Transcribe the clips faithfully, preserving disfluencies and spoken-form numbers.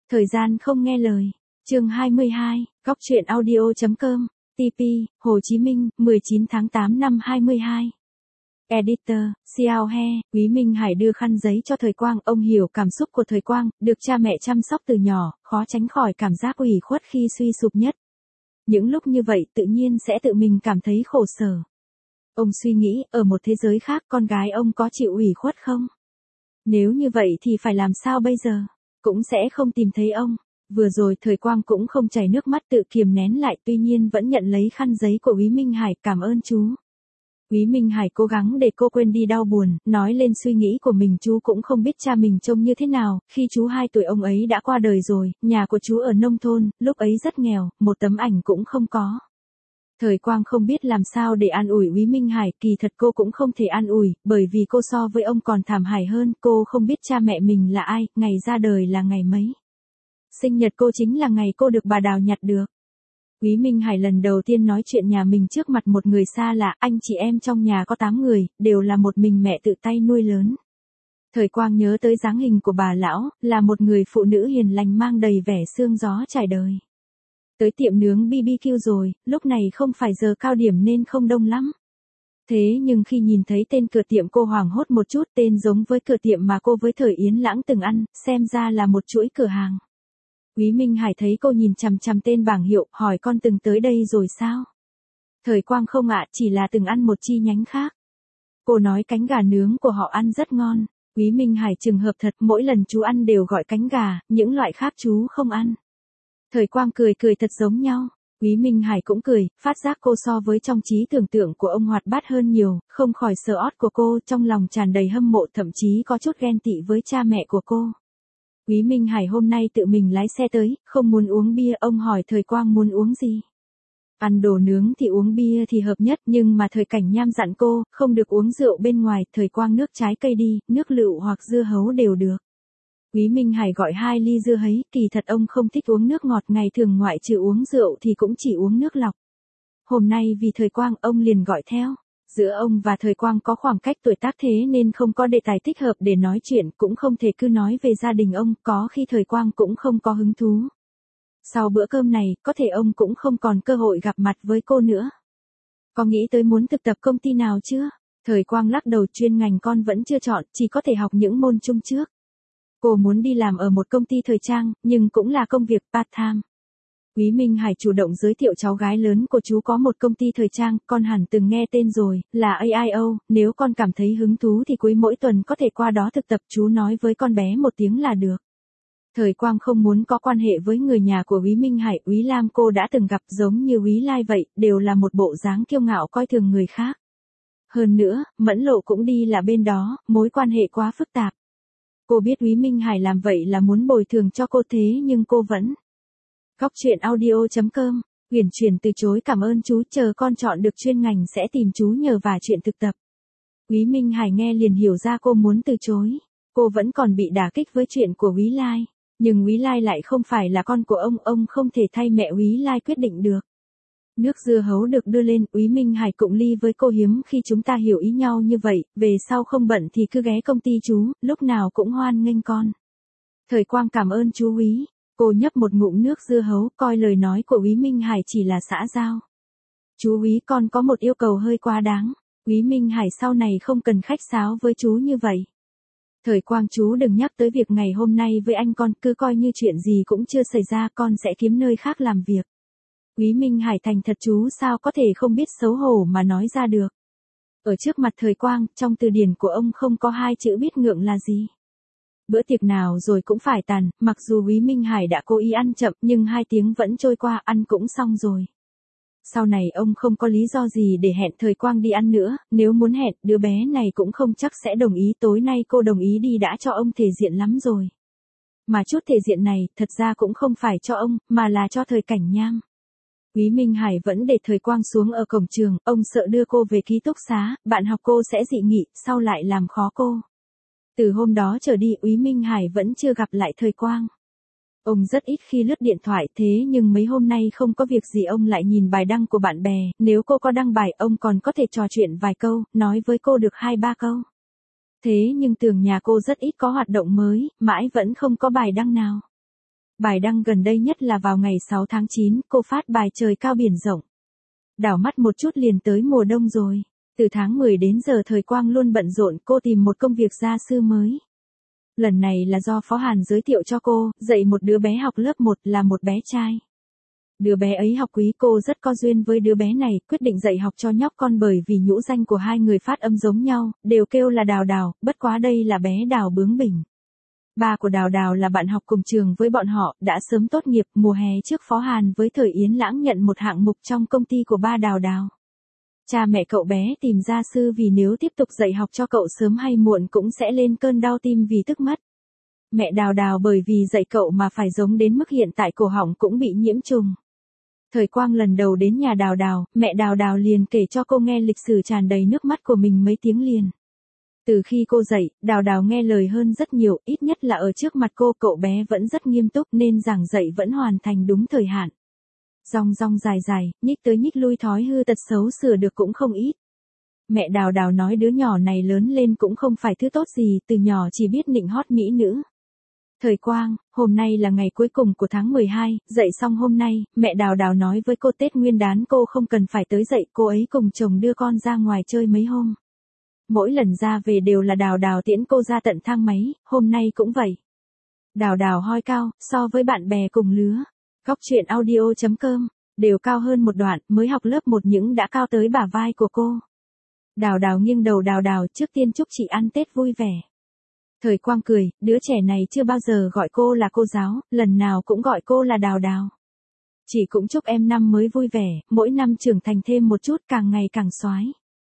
Thời gian không nghe lời. Chương hai mươi hai, góc truyện audio.com, tê pê, Hồ Chí Minh, mười chín tháng tám năm hai mươi hai. Editor, Xiao He, Quý Minh Hải đưa khăn giấy cho Thời Quang, ông hiểu cảm xúc của Thời Quang, được cha mẹ chăm sóc từ nhỏ, khó tránh khỏi cảm giác ủy khuất khi suy sụp nhất. Những lúc như vậy tự nhiên sẽ tự mình cảm thấy khổ sở. Ông suy nghĩ, ở một thế giới khác con gái ông có chịu ủy khuất không? Nếu như vậy thì phải làm sao bây giờ? Cũng sẽ không tìm thấy ông. Vừa rồi Thời Quang cũng không chảy nước mắt tự kiềm nén lại, tuy nhiên vẫn nhận lấy khăn giấy của Quý Minh Hải, cảm ơn chú. Quý Minh Hải cố gắng để cô quên đi đau buồn, nói lên suy nghĩ của mình. Chú cũng không biết cha mình trông như thế nào, khi chú hai tuổi ông ấy đã qua đời rồi, nhà của chú ở nông thôn, lúc ấy rất nghèo, một tấm ảnh cũng không có. Thời Quang không biết làm sao để an ủi Quý Minh Hải, kỳ thật cô cũng không thể an ủi, bởi vì cô so với ông còn thảm hại hơn, cô không biết cha mẹ mình là ai, ngày ra đời là ngày mấy. Sinh nhật cô chính là ngày cô được bà Đào nhặt được. Quý Minh Hải lần đầu tiên nói chuyện nhà mình trước mặt một người xa lạ, anh chị em trong nhà có tám người, đều là một mình mẹ tự tay nuôi lớn. Thời Quang nhớ tới dáng hình của bà lão, là một người phụ nữ hiền lành mang đầy vẻ sương gió trải đời. Tới tiệm nướng bê bê kiu rồi, lúc này không phải giờ cao điểm nên không đông lắm. Thế nhưng khi nhìn thấy tên cửa tiệm cô hoảng hốt một chút, tên giống với cửa tiệm mà cô với Thời Yến Lãng từng ăn, xem ra là một chuỗi cửa hàng. Quý Minh Hải thấy cô nhìn chằm chằm tên bảng hiệu, hỏi con từng tới đây rồi sao? Thời Quang không ạ, chỉ là từng ăn một chi nhánh khác. Cô nói cánh gà nướng của họ ăn rất ngon. Quý Minh Hải trùng hợp thật, mỗi lần chú ăn đều gọi cánh gà, những loại khác chú không ăn. Thời Quang cười cười thật giống nhau. Quý Minh Hải cũng cười, phát giác cô so với trong trí tưởng tượng của ông hoạt bát hơn nhiều, không khỏi sờ ót của cô, trong lòng tràn đầy hâm mộ, thậm chí có chút ghen tị với cha mẹ của cô. Quý Minh Hải hôm nay tự mình lái xe tới, không muốn uống bia, ông hỏi Thời Quang muốn uống gì. Ăn đồ nướng thì uống bia thì hợp nhất, nhưng mà Thời Cảnh Nham dặn cô, không được uống rượu bên ngoài. Thời Quang nước trái cây đi, nước lựu hoặc dưa hấu đều được. Quý Minh Hải gọi hai ly dưa hấy, kỳ thật ông không thích uống nước ngọt, ngày thường ngoại trừ uống rượu thì cũng chỉ uống nước lọc. Hôm nay vì Thời Quang, ông liền gọi theo. Giữa ông và Thời Quang có khoảng cách tuổi tác, thế nên không có đề tài thích hợp để nói chuyện, cũng không thể cứ nói về gia đình ông, có khi Thời Quang cũng không có hứng thú. Sau bữa cơm này, có thể ông cũng không còn cơ hội gặp mặt với cô nữa. Có nghĩ tới muốn thực tập công ty nào chưa? Thời Quang lắc đầu, chuyên ngành con vẫn chưa chọn, chỉ có thể học những môn chung trước. Cô muốn đi làm ở một công ty thời trang, nhưng cũng là công việc part-time. Quý Minh Hải chủ động giới thiệu cháu gái lớn của chú có một công ty thời trang, con hẳn từng nghe tên rồi, là a i o, nếu con cảm thấy hứng thú thì cuối mỗi tuần có thể qua đó thực tập, chú nói với con bé một tiếng là được. Thời Quang không muốn có quan hệ với người nhà của Quý Minh Hải, Quý Lam cô đã từng gặp, giống như Quý Lai vậy, đều là một bộ dáng kiêu ngạo coi thường người khác. Hơn nữa, Mẫn Lộ cũng đi là bên đó, mối quan hệ quá phức tạp. Cô biết Quý Minh Hải làm vậy là muốn bồi thường cho cô, thế nhưng cô vẫn. Góc truyện audio.com, Huyền Truyền từ chối, cảm ơn chú, chờ con chọn được chuyên ngành sẽ tìm chú nhờ vả chuyện thực tập. Quý Minh Hải nghe liền hiểu ra cô muốn từ chối. Cô vẫn còn bị đả kích với chuyện của Quý Lai, nhưng Quý Lai lại không phải là con của ông, ông không thể thay mẹ Quý Lai quyết định được. Nước dưa hấu được đưa lên, Quý Minh Hải cụng ly với cô, hiếm khi chúng ta hiểu ý nhau như vậy, về sau không bận thì cứ ghé công ty chú, lúc nào cũng hoan nghênh con. Thời Quang cảm ơn chú Quý. Cô nhấp một ngụm nước dưa hấu, coi lời nói của Quý Minh Hải chỉ là xã giao. Chú Quý, con có một yêu cầu hơi quá đáng. Quý Minh Hải, sau này không cần khách sáo với chú như vậy. Thời Quang, chú đừng nhắc tới việc ngày hôm nay với anh, con cứ coi như chuyện gì cũng chưa xảy ra, con sẽ kiếm nơi khác làm việc. Quý Minh Hải thành thật, chú sao có thể không biết xấu hổ mà nói ra được. Ở trước mặt Thời Quang, trong từ điển của ông không có hai chữ biết ngượng là gì. Bữa tiệc nào rồi cũng phải tàn, mặc dù Quý Minh Hải đã cố ý ăn chậm nhưng hai tiếng vẫn trôi qua, ăn cũng xong rồi. Sau này ông không có lý do gì để hẹn Thời Quang đi ăn nữa, nếu muốn hẹn, đứa bé này cũng không chắc sẽ đồng ý, tối nay cô đồng ý đi đã cho ông thể diện lắm rồi. Mà chút thể diện này, thật ra cũng không phải cho ông, mà là cho Thời Cảnh Nham. Quý Minh Hải vẫn để Thời Quang xuống ở cổng trường, ông sợ đưa cô về ký túc xá, bạn học cô sẽ dị nghị, sau lại làm khó cô. Từ hôm đó trở đi, Quý Minh Hải vẫn chưa gặp lại Thời Quang. Ông rất ít khi lướt điện thoại, thế nhưng mấy hôm nay không có việc gì ông lại nhìn bài đăng của bạn bè, nếu cô có đăng bài ông còn có thể trò chuyện vài câu, nói với cô được hai ba câu. Thế nhưng tường nhà cô rất ít có hoạt động mới, mãi vẫn không có bài đăng nào. Bài đăng gần đây nhất là vào ngày sáu tháng chín, cô phát bài trời cao biển rộng. Đảo mắt một chút liền tới mùa đông rồi. Từ tháng mười đến giờ Thời Quang luôn bận rộn, cô tìm một công việc gia sư mới. Lần này là do Phó Hàn giới thiệu cho cô, dạy một đứa bé học lớp một là một bé trai. Đứa bé ấy học quý, cô rất có duyên với đứa bé này, quyết định dạy học cho nhóc con bởi vì nhũ danh của hai người phát âm giống nhau, đều kêu là Đào Đào, bất quá đây là bé Đào bướng bỉnh. Ba của Đào Đào là bạn học cùng trường với bọn họ, đã sớm tốt nghiệp, mùa hè trước Phó Hàn với Thời Yến Lãng nhận một hạng mục trong công ty của ba Đào Đào. Cha mẹ cậu bé tìm gia sư vì nếu tiếp tục dạy học cho cậu sớm hay muộn cũng sẽ lên cơn đau tim vì tức mất. Mẹ Đào Đào bởi vì dạy cậu mà phải giống đến mức hiện tại cổ họng cũng bị nhiễm trùng. Thời Quang lần đầu đến nhà Đào Đào, mẹ Đào Đào liền kể cho cô nghe lịch sử tràn đầy nước mắt của mình mấy tiếng liền. Từ khi cô dạy, Đào Đào nghe lời hơn rất nhiều, ít nhất là ở trước mặt cô cậu bé vẫn rất nghiêm túc nên giảng dạy vẫn hoàn thành đúng thời hạn. Rong rong dài dài, nhích tới nhích lui thói hư tật xấu sửa được cũng không ít. Mẹ Đào Đào nói đứa nhỏ này lớn lên cũng không phải thứ tốt gì, từ nhỏ chỉ biết nịnh hót mỹ nữ. Thời Quang, hôm nay là ngày cuối cùng của tháng mười hai, dạy xong hôm nay, mẹ Đào Đào nói với cô Tết Nguyên Đán cô không cần phải tới dạy, cô ấy cùng chồng đưa con ra ngoài chơi mấy hôm. Mỗi lần ra về đều là Đào Đào tiễn cô ra tận thang máy, hôm nay cũng vậy. Đào Đào hoi cao, so với bạn bè cùng lứa. Góc truyện audio chấm com, đều cao hơn một đoạn, mới học lớp một những đã cao tới bả vai của cô. Đào Đào nghiêng đầu Đào Đào, trước tiên chúc chị ăn Tết vui vẻ. Thời Quang cười, đứa trẻ này chưa bao giờ gọi cô là cô giáo, lần nào cũng gọi cô là Đào Đào. Chị cũng chúc em năm mới vui vẻ, mỗi năm trưởng thành thêm một chút, càng ngày càng soái.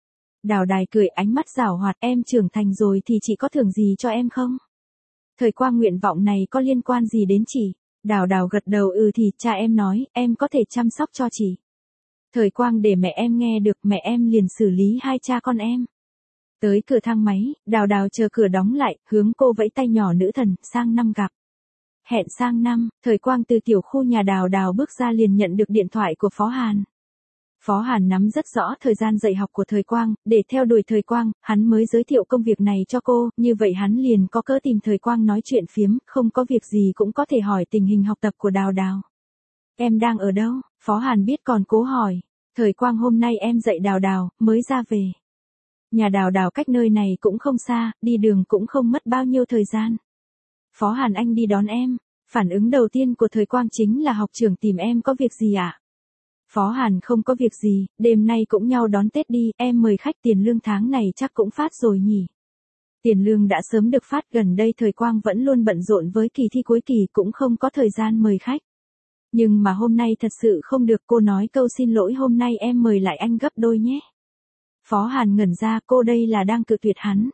Đào Đài cười, ánh mắt giảo hoạt, em trưởng thành rồi thì chị có thưởng gì cho em không? Thời Quang, nguyện vọng này có liên quan gì đến chị? Đào Đào gật đầu, ừ thì cha em nói, em có thể chăm sóc cho chị. Thời Quang, để mẹ em nghe được, mẹ em liền xử lý hai cha con em. Tới cửa thang máy, Đào Đào chờ cửa đóng lại, hướng cô vẫy tay nhỏ, nữ thần, sang năm gặp. Hẹn sang năm. Thời Quang từ tiểu khu nhà Đào Đào bước ra liền nhận được điện thoại của Phó Hàn. Phó Hàn nắm rất rõ thời gian dạy học của Thời Quang, để theo đuổi Thời Quang, hắn mới giới thiệu công việc này cho cô, như vậy hắn liền có cớ tìm Thời Quang nói chuyện phiếm, không có việc gì cũng có thể hỏi tình hình học tập của Đào Đào. Em đang ở đâu? Phó Hàn biết còn cố hỏi. Thời Quang, hôm nay em dạy Đào Đào, mới ra về. Nhà Đào Đào cách nơi này cũng không xa, đi đường cũng không mất bao nhiêu thời gian. Phó Hàn, anh đi đón em. Phản ứng đầu tiên của Thời Quang chính là học trưởng tìm em có việc gì ạ? À? Phó Hàn, không có việc gì, đêm nay cũng nhau đón Tết đi, em mời khách, tiền lương tháng này chắc cũng phát rồi nhỉ. Tiền lương đã sớm được phát, gần đây Thời Quang vẫn luôn bận rộn với kỳ thi cuối kỳ cũng không có thời gian mời khách. Nhưng mà hôm nay thật sự không được, cô nói câu xin lỗi, hôm nay em mời lại anh gấp đôi nhé. Phó Hàn ngẩn ra, cô đây là đang cự tuyệt hắn.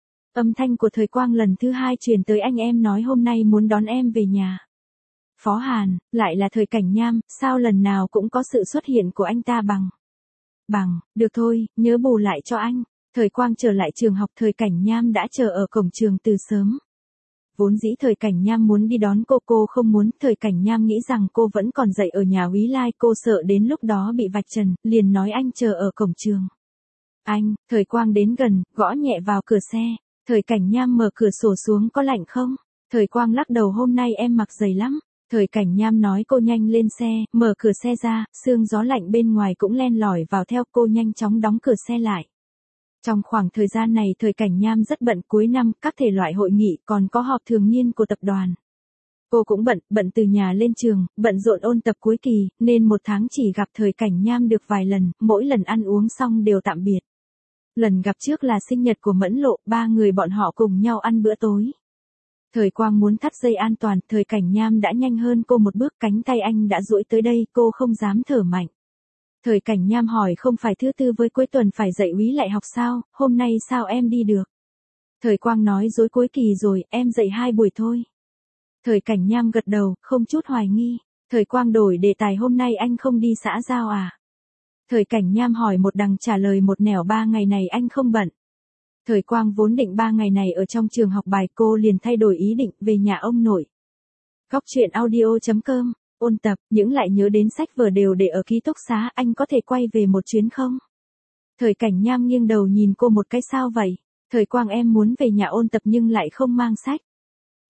Âm thanh của Thời Quang lần thứ hai truyền tới, anh em nói hôm nay muốn đón em về nhà. Phó Hàn, lại là Thời Cảnh Nham, sao lần nào cũng có sự xuất hiện của anh ta bằng. Bằng, được thôi, nhớ bù lại cho anh. Thời Quang trở lại trường học, Thời Cảnh Nham đã chờ ở cổng trường từ sớm. Vốn dĩ Thời Cảnh Nham muốn đi đón cô, cô không muốn, Thời Cảnh Nham nghĩ rằng cô vẫn còn dạy ở nhà Úy Lai, cô sợ đến lúc đó bị vạch trần, liền nói anh chờ ở cổng trường. Anh, Thời Quang đến gần, gõ nhẹ vào cửa xe. Thời Cảnh Nham mở cửa sổ xuống, có lạnh không? Thời Quang lắc đầu, hôm nay em mặc dày lắm. Thời Cảnh Nham nói, cô nhanh lên xe, mở cửa xe ra, sương gió lạnh bên ngoài cũng len lỏi vào theo, cô nhanh chóng đóng cửa xe lại. Trong khoảng thời gian này Thời Cảnh Nham rất bận, cuối năm, các thể loại hội nghị, còn có họp thường niên của tập đoàn. Cô cũng bận, bận từ nhà lên trường, bận rộn ôn tập cuối kỳ, nên một tháng chỉ gặp Thời Cảnh Nham được vài lần, mỗi lần ăn uống xong đều tạm biệt. Lần gặp trước là sinh nhật của Mẫn Lộ, ba người bọn họ cùng nhau ăn bữa tối. Thời Quang muốn thắt dây an toàn, Thời Cảnh Nham đã nhanh hơn cô một bước, cánh tay anh đã duỗi tới đây, cô không dám thở mạnh. Thời Cảnh Nham hỏi, không phải thứ tư với cuối tuần phải dạy Úy lại học sao, hôm nay sao em đi được? Thời Quang nói, dối cuối kỳ rồi, em dạy hai buổi thôi. Thời Cảnh Nham gật đầu, không chút hoài nghi. Thời Quang đổi đề tài, hôm nay anh không đi xã giao à? Thời Cảnh Nham hỏi một đằng trả lời một nẻo, ba ngày này anh không bận. Thời Quang vốn định ba ngày này ở trong trường học bài, cô liền thay đổi ý định, về nhà ông nội. Góc truyện audio chấm com, ôn tập, những lại nhớ đến sách vở đều để ở ký túc xá, anh có thể quay về một chuyến không? Thời Cảnh Nham nghiêng đầu nhìn cô một cái, sao vậy? Thời Quang, em muốn về nhà ôn tập nhưng lại không mang sách.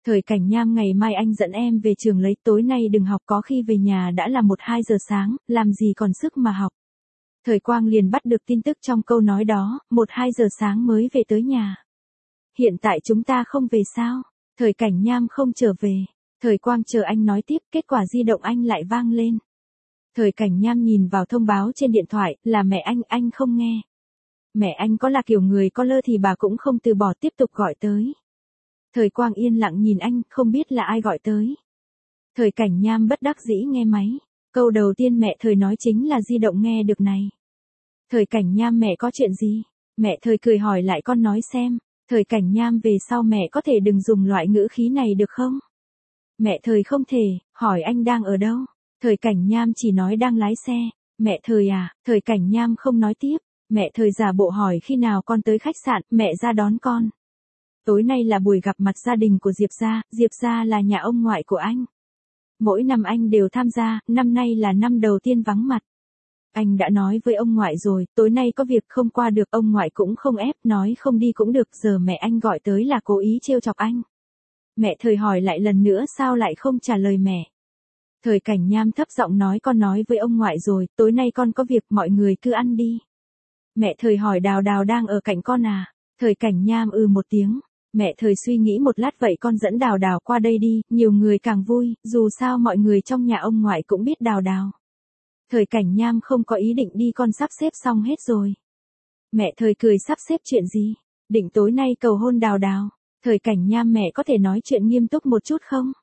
Thời Cảnh Nham ngày mai anh dẫn em về trường lấy, tối nay đừng học, có khi về nhà đã là một hai giờ sáng, làm gì còn sức mà học. Thời Quang liền bắt được tin tức trong câu nói đó, một hai giờ sáng mới về tới nhà. Hiện tại chúng ta không về sao? Thời Cảnh Nham không trở về. Thời Quang chờ anh nói tiếp, kết quả di động anh lại vang lên. Thời Cảnh Nham nhìn vào thông báo trên điện thoại, là mẹ anh, anh không nghe. Mẹ anh có là kiểu người có lơ thì bà cũng không từ bỏ, tiếp tục gọi tới. Thời Quang yên lặng nhìn anh, không biết là ai gọi tới. Thời Cảnh Nham bất đắc dĩ nghe máy. Câu đầu tiên mẹ Thời nói chính là di động nghe được này. Thời Cảnh Nham, mẹ có chuyện gì? Mẹ Thời cười hỏi lại, con nói xem. Thời Cảnh Nham, về sau mẹ có thể đừng dùng loại ngữ khí này được không? Mẹ Thời không thể, hỏi anh đang ở đâu? Thời Cảnh Nham chỉ nói đang lái xe. Mẹ Thời à? Thời Cảnh Nham không nói tiếp. Mẹ Thời giả bộ hỏi khi nào con tới khách sạn, mẹ ra đón con. Tối nay là buổi gặp mặt gia đình của Diệp gia, Diệp gia là nhà ông ngoại của anh. Mỗi năm anh đều tham gia, năm nay là năm đầu tiên vắng mặt. Anh đã nói với ông ngoại rồi, tối nay có việc không qua được, ông ngoại cũng không ép, nói không đi cũng được, giờ mẹ anh gọi tới là cố ý trêu chọc anh. Mẹ Thời hỏi lại lần nữa, sao lại không trả lời mẹ? Thời Cảnh Nham thấp giọng nói, con nói với ông ngoại rồi, tối nay con có việc, mọi người cứ ăn đi. Mẹ Thời hỏi, Đào Đào đang ở cạnh con à? Thời Cảnh Nham ừ một tiếng. Mẹ Thời suy nghĩ một lát, vậy con dẫn Đào Đào qua đây đi, nhiều người càng vui, dù sao mọi người trong nhà ông ngoại cũng biết Đào Đào. Thời Cảnh Nham không có ý định đi, con sắp xếp xong hết rồi. Mẹ Thời cười, sắp xếp chuyện gì? Định tối nay cầu hôn Đào Đào. Thời Cảnh Nham, mẹ có thể nói chuyện nghiêm túc một chút không?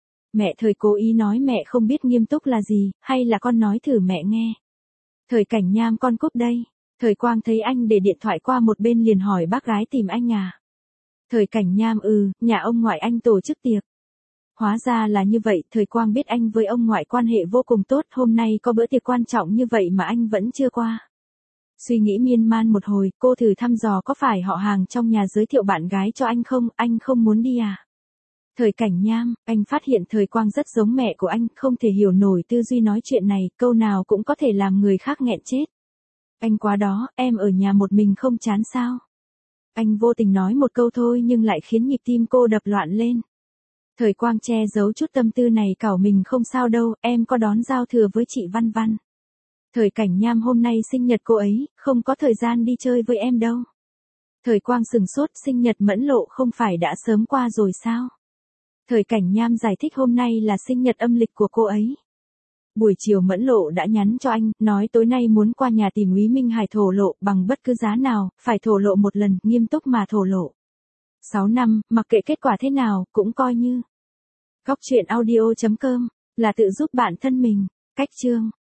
Mẹ Thời cố ý nói, mẹ không biết nghiêm túc là gì, hay là con nói thử mẹ nghe. Thời Cảnh Nham, con cúp đây. Thời Quang thấy anh để điện thoại qua một bên liền hỏi, bác gái tìm anh à? Thời Cảnh Nham ừ, nhà ông ngoại anh tổ chức tiệc. Hóa ra là như vậy, Thời Quang biết anh với ông ngoại quan hệ vô cùng tốt, hôm nay có bữa tiệc quan trọng như vậy mà anh vẫn chưa qua. Suy nghĩ miên man một hồi, cô thử thăm dò có phải họ hàng trong nhà giới thiệu bạn gái cho anh không, anh không muốn đi à? Thời Cảnh Nham, anh phát hiện Thời Quang rất giống mẹ của anh, không thể hiểu nổi tư duy nói chuyện này, câu nào cũng có thể làm người khác nghẹn chết. Anh quá đó, em ở nhà một mình không chán sao? Anh vô tình nói một câu thôi nhưng lại khiến nhịp tim cô đập loạn lên. Thời Quang che giấu chút tâm tư này, cảo mình không sao đâu, em có đón giao thừa với chị Văn Văn. Thời Cảnh Nham, hôm nay sinh nhật cô ấy, không có thời gian đi chơi với em đâu. Thời Quang sừng sốt, sinh nhật Mẫn Lộ không phải đã sớm qua rồi sao? Thời Cảnh Nham giải thích, hôm nay là sinh nhật âm lịch của cô ấy. Buổi chiều Mẫn Lộ đã nhắn cho anh, nói tối nay muốn qua nhà tìm Úy Minh Hải thổ lộ, bằng bất cứ giá nào, phải thổ lộ một lần, nghiêm túc mà thổ lộ. sáu năm, mặc kệ kết quả thế nào, cũng coi như. Góc truyện audio chấm com là tự giúp bản thân mình. Cách chương